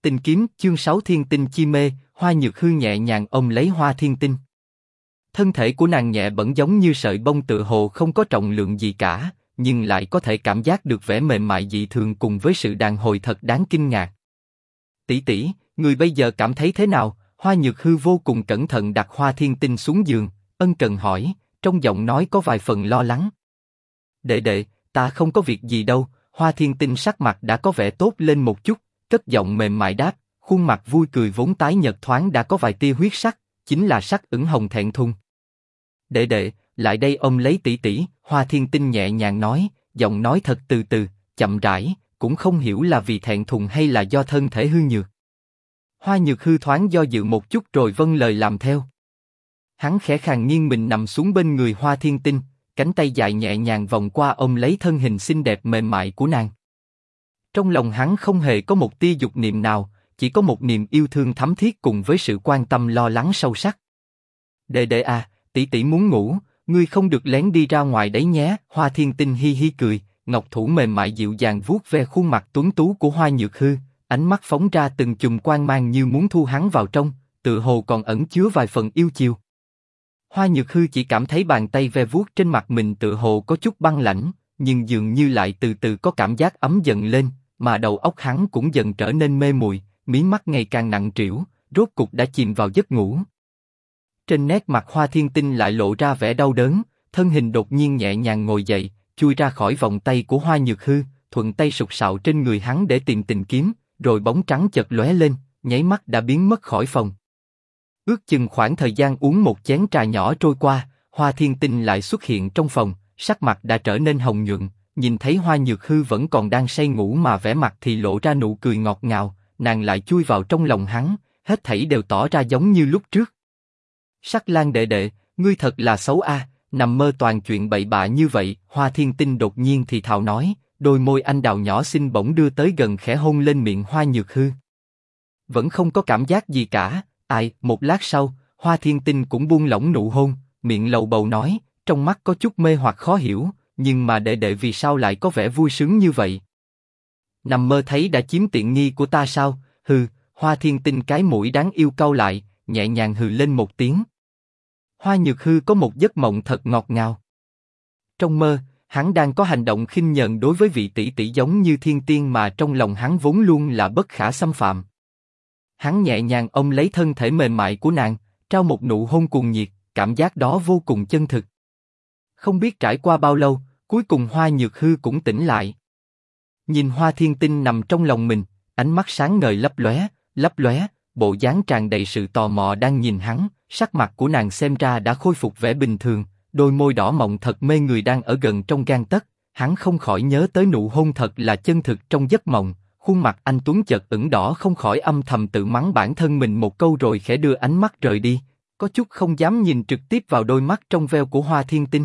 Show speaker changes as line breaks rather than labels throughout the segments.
Tinh kiếm, chương 6 Thiên tinh chi mê. Hoa Nhược Hư nhẹ nhàng ôm lấy Hoa Thiên Tinh. Thân thể của nàng nhẹ bẩn giống như sợi bông tựa hồ không có trọng lượng gì cả, nhưng lại có thể cảm giác được vẻ mềm mại dị thường cùng với sự đàn hồi thật đáng kinh ngạc. Tỷ tỷ, người bây giờ cảm thấy thế nào? Hoa Nhược Hư vô cùng cẩn thận đặt Hoa Thiên Tinh xuống giường, ân cần hỏi, trong giọng nói có vài phần lo lắng. Đệ đệ, ta không có việc gì đâu. Hoa Thiên Tinh sắc mặt đã có vẻ tốt lên một chút, cất giọng mềm mại đáp, khuôn mặt vui cười vốn tái nhợt thoáng đã có vài tia huyết sắc, chính là sắc ửng hồng thẹn thùng. Đệ đệ, lại đây ôm lấy tỷ tỷ. Hoa Thiên Tinh nhẹ nhàng nói, giọng nói thật từ từ, chậm rãi, cũng không hiểu là vì thẹn thùng hay là do thân thể hư nhược. Hoa Nhược Hư thoáng do dự một chút rồi vâng lời làm theo. Hắn khẽ khàng nghiêng mình nằm xuống bên người Hoa Thiên Tinh, cánh tay dài nhẹ nhàng vòng qua ôm lấy thân hình xinh đẹp mềm mại của nàng. Trong lòng hắn không hề có một tia dục niệm nào, chỉ có một niềm yêu thương thắm thiết cùng với sự quan tâm lo lắng sâu sắc. Đệ đệ à, tỷ tỷ muốn ngủ, ngươi không được lén đi ra ngoài đấy nhé. Hoa Thiên Tinh hi hi cười, ngọc thủ mềm mại dịu dàng vuốt ve khuôn mặt tuấn tú của Hoa Nhược Hư, ánh mắt phóng ra từng chùm quang mang như muốn thu hắn vào trong, tựa hồ còn ẩn chứa vài phần yêu chiều. Hoa Nhược Hư chỉ cảm thấy bàn tay ve vuốt trên mặt mình tựa hồ có chút băng lãnh, nhưng dường như lại từ từ có cảm giác ấm dần lên, mà đầu óc hắn cũng dần trở nên mê muội, mí mắt ngày càng nặng trĩu, rốt cục đã chìm vào giấc ngủ. Trên nét mặt Hoa Thiên Tinh lại lộ ra vẻ đau đớn, thân hình đột nhiên nhẹ nhàng ngồi dậy, chui ra khỏi vòng tay của Hoa Nhược Hư, thuận tay sục sạo trên người hắn để tìm tình kiếm, rồi bóng trắng chợt lóe lên, nháy mắt đã biến mất khỏi phòng. Ước chừng khoảng thời gian uống một chén trà nhỏ trôi qua, Hoa Thiên Tinh lại xuất hiện trong phòng, sắc mặt đã trở nên hồng nhuận, nhìn thấy Hoa Nhược Hư vẫn còn đang say ngủ mà vẻ mặt thì lộ ra nụ cười ngọt ngào, nàng lại chui vào trong lòng hắn, hết thảy đều tỏ ra giống như lúc trước. Sắc Lang đệ đệ, ngươi thật là xấu a, nằm mơ toàn chuyện bậy bạ như vậy. Hoa Thiên Tinh đột nhiên thì thào nói, đôi môi anh đào nhỏ xinh bỗng đưa tới gần khẽ hôn lên miệng Hoa Nhược Hư. Vẫn không có cảm giác gì cả. Một lát sau, Hoa Thiên Tinh cũng buông lỏng nụ hôn, miệng lầu bầu nói, trong mắt có chút mê hoặc khó hiểu, nhưng mà đệ đệ vì sao lại có vẻ vui sướng như vậy? Nằm mơ thấy đã chiếm tiện nghi của ta sao? Hừ. Hoa Thiên Tinh cái mũi đáng yêu cau lại, nhẹ nhàng hừ lên một tiếng. Hoa Nhược Hư có một giấc mộng thật ngọt ngào. Trong mơ, hắn đang có hành động khinh nhờn đối với vị tỷ tỷ giống như thiên tiên mà trong lòng hắn vốn luôn là bất khả xâm phạm. Hắn nhẹ nhàng ôm lấy thân thể mềm mại của nàng, trao một nụ hôn cuồng nhiệt, cảm giác đó vô cùng chân thực. Không biết trải qua bao lâu, cuối cùng Hoa Nhược Hư cũng tỉnh lại. Nhìn Hoa Thiên Tinh nằm trong lòng mình, ánh mắt sáng ngời lấp lóe, bộ dáng tràn đầy sự tò mò đang nhìn hắn, sắc mặt của nàng xem ra đã khôi phục vẻ bình thường, đôi môi đỏ mọng thật mê người đang ở gần trong gang tấc, hắn không khỏi nhớ tới nụ hôn thật là chân thực trong giấc mộng. Khuôn mặt anh tuấn chợt ửng đỏ, không khỏi âm thầm tự mắng bản thân mình một câu rồi khẽ đưa ánh mắt rời đi, có chút không dám nhìn trực tiếp vào đôi mắt trong veo của Hoa Thiên Tinh.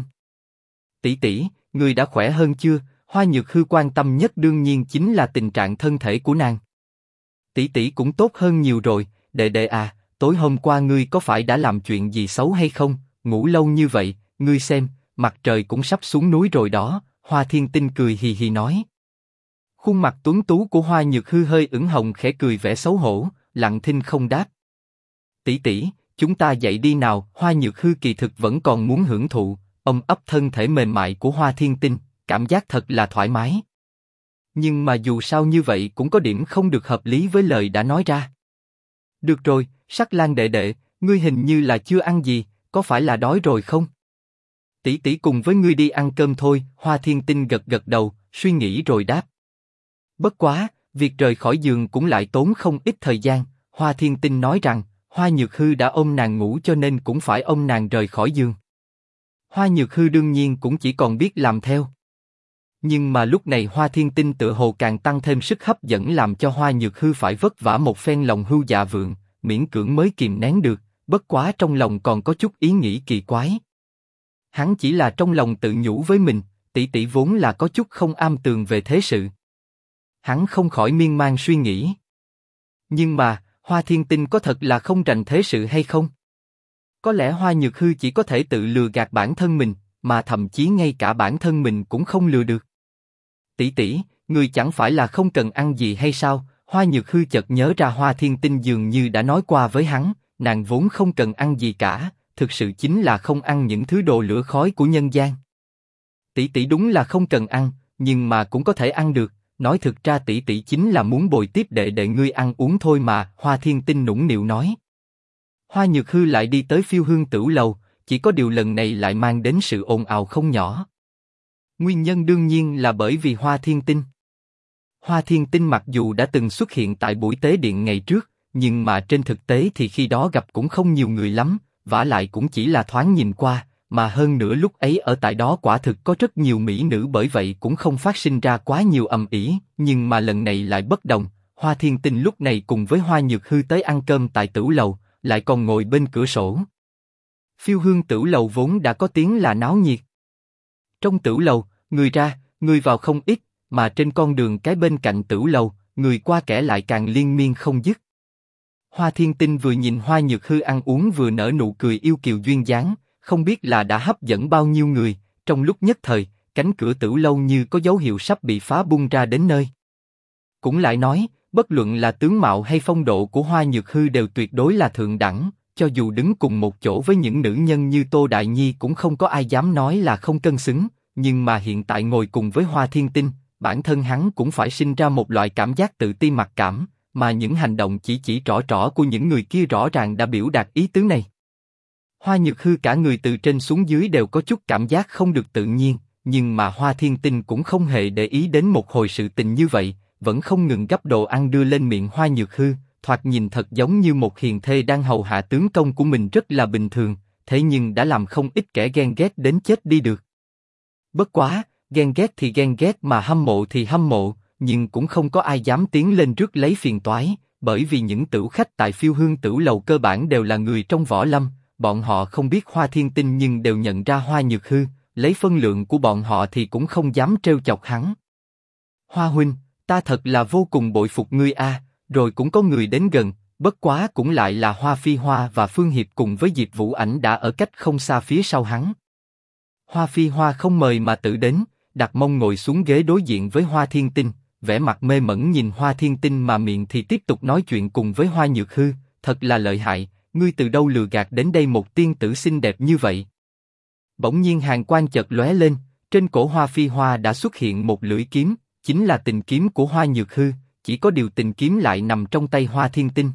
Tỷ tỷ, người đã khỏe hơn chưa? Hoa Nhược Hư quan tâm nhất đương nhiên chính là tình trạng thân thể của nàng. Tỷ tỷ cũng tốt hơn nhiều rồi. Đệ đệ à, tối hôm qua ngươi có phải đã làm chuyện gì xấu hay không? Ngủ lâu như vậy, ngươi xem, mặt trời cũng sắp xuống núi rồi đó. Hoa Thiên Tinh cười hì hì nói. Khuôn mặt tuấn tú của Hoa Nhược Hư hơi ửng hồng, khẽ cười vẻ xấu hổ, lặng thinh không đáp. Tỷ tỷ, chúng ta dậy đi nào. Hoa Nhược Hư kỳ thực vẫn còn muốn hưởng thụ, ôm ấp thân thể mềm mại của Hoa Thiên Tinh, cảm giác thật là thoải mái. Nhưng mà dù sao như vậy cũng có điểm không được hợp lý với lời đã nói ra. Được rồi, Sắc Lang đệ đệ, ngươi hình như là chưa ăn gì, có phải là đói rồi không? Tỷ tỷ cùng với ngươi đi ăn cơm thôi. Hoa Thiên Tinh gật gật đầu, suy nghĩ rồi đáp. Bất quá, việc rời khỏi giường cũng lại tốn không ít thời gian. Hoa Thiên Tinh nói rằng, Hoa Nhược Hư đã ôm nàng ngủ cho nên cũng phải ôm nàng rời khỏi giường. Hoa Nhược Hư đương nhiên cũng chỉ còn biết làm theo. Nhưng mà lúc này Hoa Thiên Tinh tựa hồ càng tăng thêm sức hấp dẫn làm cho Hoa Nhược Hư phải vất vả một phen lòng hưu dạ vượng, miễn cưỡng mới kìm nén được, bất quá trong lòng còn có chút ý nghĩ kỳ quái. Hắn chỉ là trong lòng tự nhủ với mình, tỷ tỷ vốn là có chút không am tường về thế sự. Hắn không khỏi miên man suy nghĩ. Nhưng mà, Hoa Thiên Tinh có thật là không rành thế sự hay không? Có lẽ Hoa Nhược Hư chỉ có thể tự lừa gạt bản thân mình, mà thậm chí ngay cả bản thân mình cũng không lừa được. Tỷ tỷ, người chẳng phải là không cần ăn gì hay sao? Hoa Nhược Hư chợt nhớ ra Hoa Thiên Tinh dường như đã nói qua với hắn, nàng vốn không cần ăn gì cả, thực sự chính là không ăn những thứ đồ lửa khói của nhân gian. Tỷ tỷ đúng là không cần ăn, nhưng mà cũng có thể ăn được. Nói thực ra tỷ tỷ chính là muốn bồi tiếp đệ đệ ngươi ăn uống thôi mà. Hoa Thiên Tinh nũng nịu nói. Hoa Nhược Hư lại đi tới Phiêu Hương Tửu Lầu, chỉ có điều lần này lại mang đến sự ồn ào không nhỏ. Nguyên nhân đương nhiên là bởi vì Hoa Thiên Tinh. Hoa Thiên Tinh mặc dù đã từng xuất hiện tại buổi tế điện ngày trước, nhưng mà trên thực tế thì khi đó gặp cũng không nhiều người lắm, vả lại cũng chỉ là thoáng nhìn qua, mà hơn nữa lúc ấy ở tại đó quả thực có rất nhiều mỹ nữ, bởi vậy cũng không phát sinh ra quá nhiều ầm ĩ. Nhưng mà lần này lại bất đồng, Hoa Thiên Tinh lúc này cùng với Hoa Nhược Hư tới ăn cơm tại Tửu Lầu, lại còn ngồi bên cửa sổ. Phiêu Hương Tửu Lầu vốn đã có tiếng là náo nhiệt. Trong Tửu Lầu, người ra, người vào không ít, mà trên con đường cái bên cạnh Tửu Lầu, người qua kẻ lại càng liên miên không dứt. Hoa Thiên Tinh vừa nhìn Hoa Nhược Hư ăn uống vừa nở nụ cười yêu kiều duyên dáng, không biết là đã hấp dẫn bao nhiêu người. Trong lúc nhất thời, cánh cửa Tửu Lâu như có dấu hiệu sắp bị phá bung ra đến nơi. Cũng lại nói, bất luận là tướng mạo hay phong độ của Hoa Nhược Hư đều tuyệt đối là thượng đẳng, cho dù đứng cùng một chỗ với những nữ nhân như Tô Đại Nhi cũng không có ai dám nói là không cân xứng. Nhưng mà hiện tại ngồi cùng với Hoa Thiên Tinh, bản thân hắn cũng phải sinh ra một loại cảm giác tự ti mặc cảm, mà những hành động chỉ trỏ của những người kia rõ ràng đã biểu đạt ý tứ này. Hoa Nhược Hư cả người từ trên xuống dưới đều có chút cảm giác không được tự nhiên, nhưng mà Hoa Thiên Tinh cũng không hề để ý đến một hồi sự tình như vậy, vẫn không ngừng gắp đồ ăn đưa lên miệng Hoa Nhược Hư, thoạt nhìn thật giống như một hiền thê đang hầu hạ tướng công của mình rất là bình thường, thế nhưng đã làm không ít kẻ ghen ghét đến chết đi được. Bất quá, ghen ghét thì ghen ghét mà hâm mộ thì hâm mộ, nhưng cũng không có ai dám tiến lên rước lấy phiền toái, bởi vì những tửu khách tại Phiêu Hương Tửu Lầu cơ bản đều là người trong võ lâm, bọn họ không biết Hoa Thiên Tinh nhưng đều nhận ra Hoa Nhược Hư, lấy phân lượng của bọn họ thì cũng không dám trêu chọc hắn. Hoa huynh, ta thật là vô cùng bội phục ngươi a. Rồi cũng có người đến gần, bất quá cũng lại là Hoa Phi Hoa và Phương Hiệp cùng với Diệp Vũ Ảnh đã ở cách không xa phía sau hắn. Hoa Phi Hoa không mời mà tự đến, đặt mông ngồi xuống ghế đối diện với Hoa Thiên Tinh, vẻ mặt mê mẩn nhìn Hoa Thiên Tinh mà miệng thì tiếp tục nói chuyện cùng với Hoa Nhược Hư, thật là lợi hại, ngươi từ đâu lừa gạt đến đây một tiên tử xinh đẹp như vậy? Bỗng nhiên hàn quang chợt lóe lên, trên cổ Hoa Phi Hoa đã xuất hiện một lưỡi kiếm, chính là tình kiếm của Hoa Nhược Hư, chỉ có điều tình kiếm lại nằm trong tay Hoa Thiên Tinh.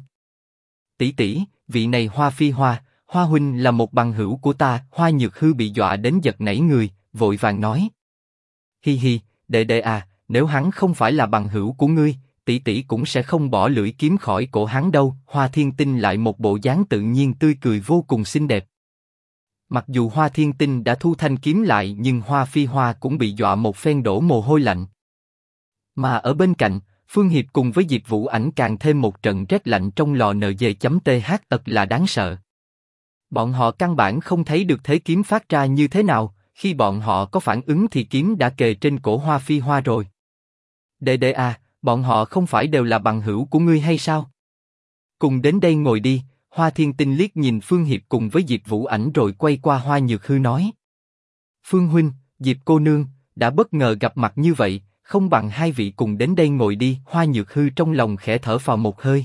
Tỷ tỷ, vị này Hoa Phi Hoa, Hoa huynh là một bằng hữu của ta. Hoa Nhược Hư bị dọa đến giật nảy người, vội vàng nói: hi hi, đệ đệ à, nếu hắn không phải là bằng hữu của ngươi, tỷ tỷ cũng sẽ không bỏ lưỡi kiếm khỏi cổ hắn đâu. Hoa Thiên Tinh lại một bộ dáng tự nhiên tươi cười vô cùng xinh đẹp. Mặc dù Hoa Thiên Tinh đã thu thanh kiếm lại, nhưng Hoa Phi Hoa cũng bị dọa một phen đổ mồ hôi lạnh. Mà ở bên cạnh, Phương Hiệp cùng với Diệp Vũ Ảnh càng thêm một trận rét lạnh trong lò NG.th thật là đáng sợ. Bọn họ căn bản không thấy được thế kiếm phát ra như thế nào, khi bọn họ có phản ứng thì kiếm đã kề trên cổ Hoa Phi Hoa rồi. Đệ đệ à, bọn họ không phải đều là bằng hữu của ngươi hay sao? Cùng đến đây ngồi đi. Hoa Thiên Tinh liếc nhìn Phương Hiệp cùng với Diệp Vũ Ảnh rồi quay qua Hoa Nhược Hư nói: Phương huynh, Diệp cô nương, đã bất ngờ gặp mặt như vậy, không bằng hai vị cùng đến đây ngồi đi. Hoa Nhược Hư trong lòng khẽ thở phào một hơi.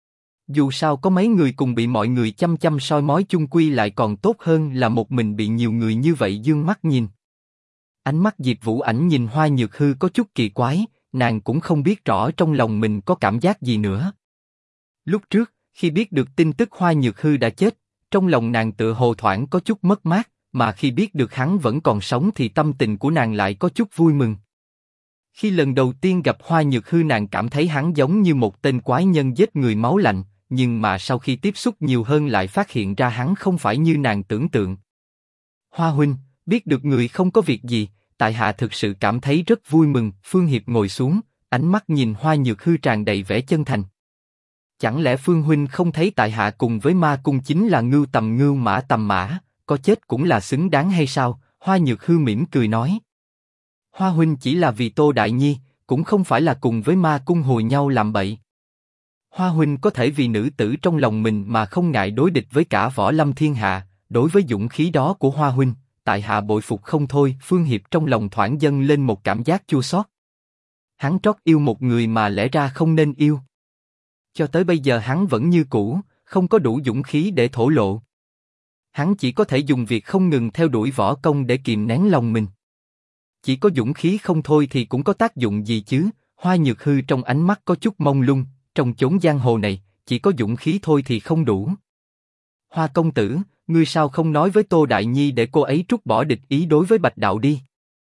Dù sao có mấy người cùng bị mọi người chăm chăm soi mói chung quy lại còn tốt hơn là một mình bị nhiều người như vậy dương mắt nhìn. Ánh mắt Diệp Vũ Ảnh nhìn Hoa Nhược Hư có chút kỳ quái, nàng cũng không biết rõ trong lòng mình có cảm giác gì nữa. Lúc trước, khi biết được tin tức Hoa Nhược Hư đã chết, trong lòng nàng tựa hồ thoảng có chút mất mát, mà khi biết được hắn vẫn còn sống thì tâm tình của nàng lại có chút vui mừng. Khi lần đầu tiên gặp Hoa Nhược Hư nàng cảm thấy hắn giống như một tên quái nhân giết người máu lạnh, nhưng mà sau khi tiếp xúc nhiều hơn lại phát hiện ra hắn không phải như nàng tưởng tượng. Hoa huynh, biết được người không có việc gì, tại hạ thực sự cảm thấy rất vui mừng. Phương Hiệp ngồi xuống, ánh mắt nhìn Hoa Nhược Hư tràn đầy vẻ chân thành. Chẳng lẽ Phương huynh không thấy tại hạ cùng với ma cung chính là ngưu tầm ngưu mã tầm mã, có chết cũng là xứng đáng hay sao? Hoa Nhược Hư mỉm cười nói. Hoa huynh chỉ là vì Tô Đại Nhi, cũng không phải là cùng với ma cung hồi nhau làm bậy. Hoa huynh có thể vì nữ tử trong lòng mình mà không ngại đối địch với cả võ lâm thiên hạ, đối với dũng khí đó của Hoa huynh, tại hạ bội phục không thôi. Phương Hiệp trong lòng thoảng dâng lên một cảm giác chua xót. Hắn trót yêu một người mà lẽ ra không nên yêu. Cho tới bây giờ hắn vẫn như cũ, không có đủ dũng khí để thổ lộ. Hắn chỉ có thể dùng việc không ngừng theo đuổi võ công để kìm nén lòng mình. Chỉ có dũng khí không thôi thì cũng có tác dụng gì chứ? Hoa Nhược Hư trong ánh mắt có chút mông lung, trong chốn giang hồ này, chỉ có dũng khí thôi thì không đủ. Hoa công tử, ngươi sao không nói với Tô Đại Nhi để cô ấy trút bỏ địch ý đối với Bạch Đạo đi?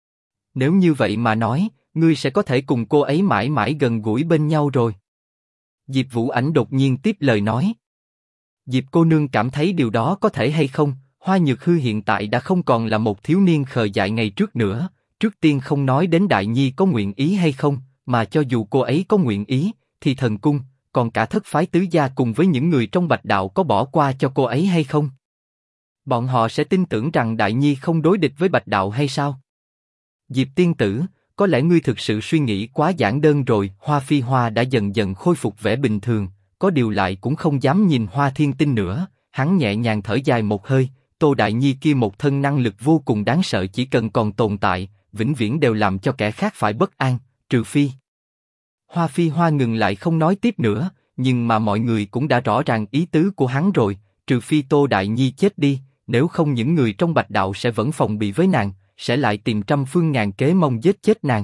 Nếu như vậy mà nói, ngươi sẽ có thể cùng cô ấy mãi mãi gần gũi bên nhau rồi. Diệp Vũ Ảnh đột nhiên tiếp lời nói. Diệp cô nương cảm thấy điều đó có thể hay không? Hoa Nhược Hư hiện tại đã không còn là một thiếu niên khờ dại ngày trước nữa. Trước tiên không nói đến Đại Nhi có nguyện ý hay không, mà cho dù cô ấy có nguyện ý, thì thần cung, còn cả thất phái tứ gia cùng với những người trong Bạch Đạo có bỏ qua cho cô ấy hay không? Bọn họ sẽ tin tưởng rằng Đại Nhi không đối địch với Bạch Đạo hay sao? Diệp tiên tử, có lẽ ngươi thực sự suy nghĩ quá giản đơn rồi. Hoa Phi Hoa đã dần dần khôi phục vẻ bình thường, có điều lại cũng không dám nhìn Hoa Thiên Tinh nữa. Hắn nhẹ nhàng thở dài một hơi. Tô Đại Nhi kia một thân năng lực vô cùng đáng sợ, chỉ cần còn tồn tại, vĩnh viễn đều làm cho kẻ khác phải bất an, trừ phi. Hoa Phi Hoa ngừng lại không nói tiếp nữa, nhưng mà mọi người cũng đã rõ ràng ý tứ của hắn rồi. Trừ phi Tô Đại Nhi chết đi, nếu không những người trong Bạch Đạo sẽ vẫn phòng bị với nàng, sẽ lại tìm trăm phương ngàn kế mong giết chết nàng.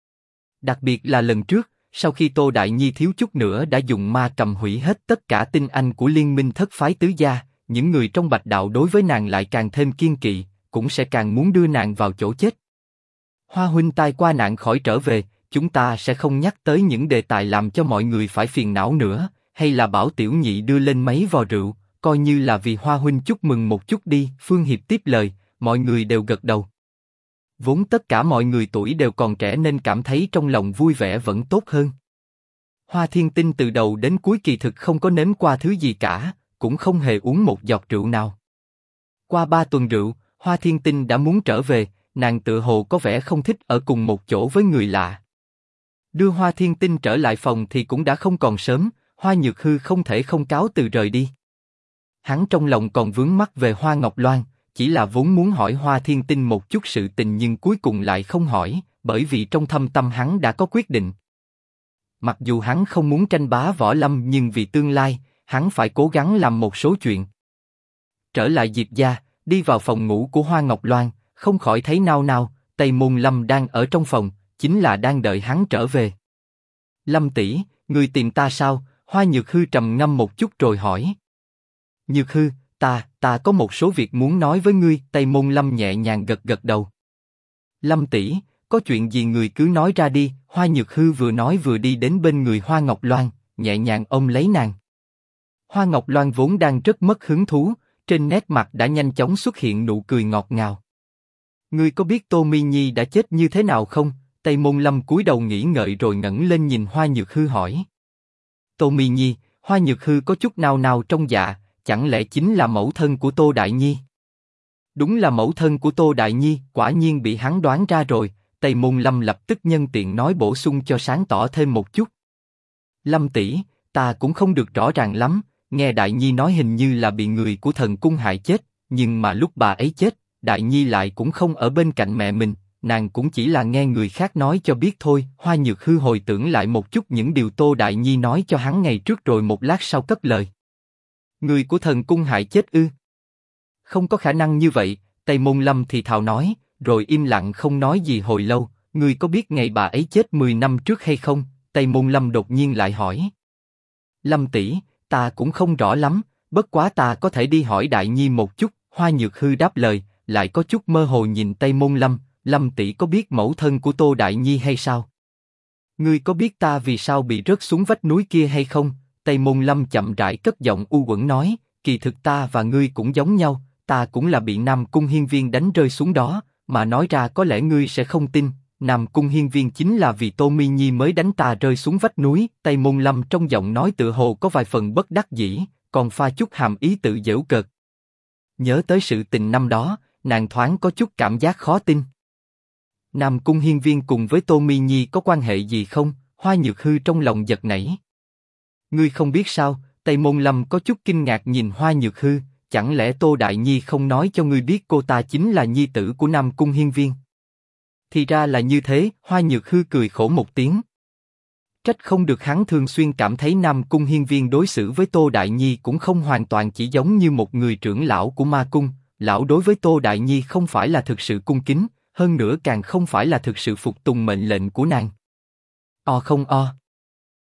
Đặc biệt là lần trước, sau khi Tô Đại Nhi thiếu chút nữa đã dùng ma cầm hủy hết tất cả tinh anh của liên minh thất phái tứ gia, những người trong Bạch Đạo đối với nàng lại càng thêm kiên kỵ, cũng sẽ càng muốn đưa nàng vào chỗ chết. Hoa huynh tai qua nạn khỏi trở về, chúng ta sẽ không nhắc tới những đề tài làm cho mọi người phải phiền não nữa, hay là bảo tiểu nhị đưa lên mấy vò rượu, coi như là vì Hoa huynh chúc mừng một chút đi. Phương Hiệp tiếp lời, mọi người đều gật đầu. Vốn tất cả mọi người tuổi đều còn trẻ nên cảm thấy trong lòng vui vẻ vẫn tốt hơn. Hoa Thiên Tinh từ đầu đến cuối kỳ thực không có nếm qua thứ gì cả, cũng không hề uống một giọt rượu nào. Qua 3 tuần rượu, Hoa Thiên Tinh đã muốn trở về, nàng tựa hồ có vẻ không thích ở cùng một chỗ với người lạ. Đưa Hoa Thiên Tinh trở lại phòng thì cũng đã không còn sớm, Hoa Nhược Hư không thể không cáo từ rời đi. Hắn trong lòng còn vướng mắc về Hoa Ngọc Loan, chỉ là vốn muốn hỏi Hoa Thiên Tinh một chút sự tình nhưng cuối cùng lại không hỏi, bởi vì trong thâm tâm hắn đã có quyết định. Mặc dù hắn không muốn tranh bá võ lâm nhưng vì tương lai, hắn phải cố gắng làm một số chuyện. Trở lại Diệp gia, đi vào phòng ngủ của Hoa Ngọc Loan, không khỏi thấy nao nao, Tây Môn Lâm đang ở trong phòng, chính là đang đợi hắn trở về. Lâm tỷ, người tìm ta sao? Hoa Nhược Hư trầm ngâm một chút rồi hỏi. Nhược Hư, ta có một số việc muốn nói với ngươi. Tây Môn Lâm nhẹ nhàng gật gật đầu. Lâm tỷ, có chuyện gì người cứ nói ra đi. Hoa Nhược Hư vừa nói vừa đi đến bên người Hoa Ngọc Loan, nhẹ nhàng ôm lấy nàng. Hoa Ngọc Loan vốn đang rất mất hứng thú, trên nét mặt đã nhanh chóng xuất hiện nụ cười ngọt ngào. Ngươi có biết Tô Mi Nhi đã chết như thế nào không? Tây Môn Lâm cúi đầu nghĩ ngợi rồi ngẩng lên nhìn Hoa Nhược Hư hỏi. Tô Mi Nhi, Hoa Nhược Hư có chút nao nao trong dạ, chẳng lẽ chính là mẫu thân của Tô Đại Nhi? Đúng là mẫu thân của Tô Đại Nhi, quả nhiên bị hắn đoán ra rồi. Tây Môn Lâm lập tức nhân tiện nói bổ sung cho sáng tỏ thêm một chút. Lâm tỷ, ta cũng không được rõ ràng lắm, nghe Đại Nhi nói hình như là bị người của thần cung hại chết, nhưng mà lúc bà ấy chết, Đại Nhi lại cũng không ở bên cạnh mẹ mình, nàng cũng chỉ là nghe người khác nói cho biết thôi. Hoa Nhược Hư hồi tưởng lại một chút những điều Tô Đại Nhi nói cho hắn ngày trước rồi một lát sau cất lời. Người của thần cung hại chết ư? Không có khả năng như vậy, Tây Môn Lâm thì thào nói, rồi im lặng không nói gì hồi lâu. Ngươi có biết ngày bà ấy chết 10 năm trước hay không? Tây Môn Lâm đột nhiên lại hỏi. Lâm tỷ, ta cũng không rõ lắm, bất quá ta có thể đi hỏi Đại Nhi một chút. Hoa Nhược Hư đáp lời, lại có chút mơ hồ nhìn Tây Môn Lâm. Lâm tỷ có biết mẫu thân của Tô Đại Nhi hay sao? Ngươi có biết ta vì sao bị rớt xuống vách núi kia hay không? Tây Môn Lâm chậm rãi cất giọng u uẩn nói, kỳ thực ta và ngươi cũng giống nhau, ta cũng là bị Nam Cung Hiên Viên đánh rơi xuống đó, mà nói ra có lẽ ngươi sẽ không tin, Nam Cung Hiên Viên chính là vì Tô Mi Nhi mới đánh ta rơi xuống vách núi. Tây Môn Lâm trong giọng nói tựa hồ có vài phần bất đắc dĩ, còn pha chút hàm ý tự giễu cợt. Nhớ tới sự tình năm đó, nàng thoáng có chút cảm giác khó tin. Nam Cung Hiên Viên cùng với Tô Mi Nhi có quan hệ gì không? Hoa Nhược Hư trong lòng giật nảy. Ngươi không biết sao? Tây Môn Lâm có chút kinh ngạc nhìn Hoa Nhược Hư, chẳng lẽ Tô Đại Nhi không nói cho ngươi biết cô ta chính là nhi tử của Nam Cung Hiên Viên? Thì ra là như thế. Hoa Nhược Hư cười khổ một tiếng. Trách không được hắn thường xuyên cảm thấy Nam Cung Hiên Viên đối xử với Tô Đại Nhi cũng không hoàn toàn chỉ giống như một người trưởng lão của ma cung, lão đối với Tô Đại Nhi không phải là thực sự cung kính, hơn nữa càng không phải là thực sự phục tùng mệnh lệnh của nàng. O không o.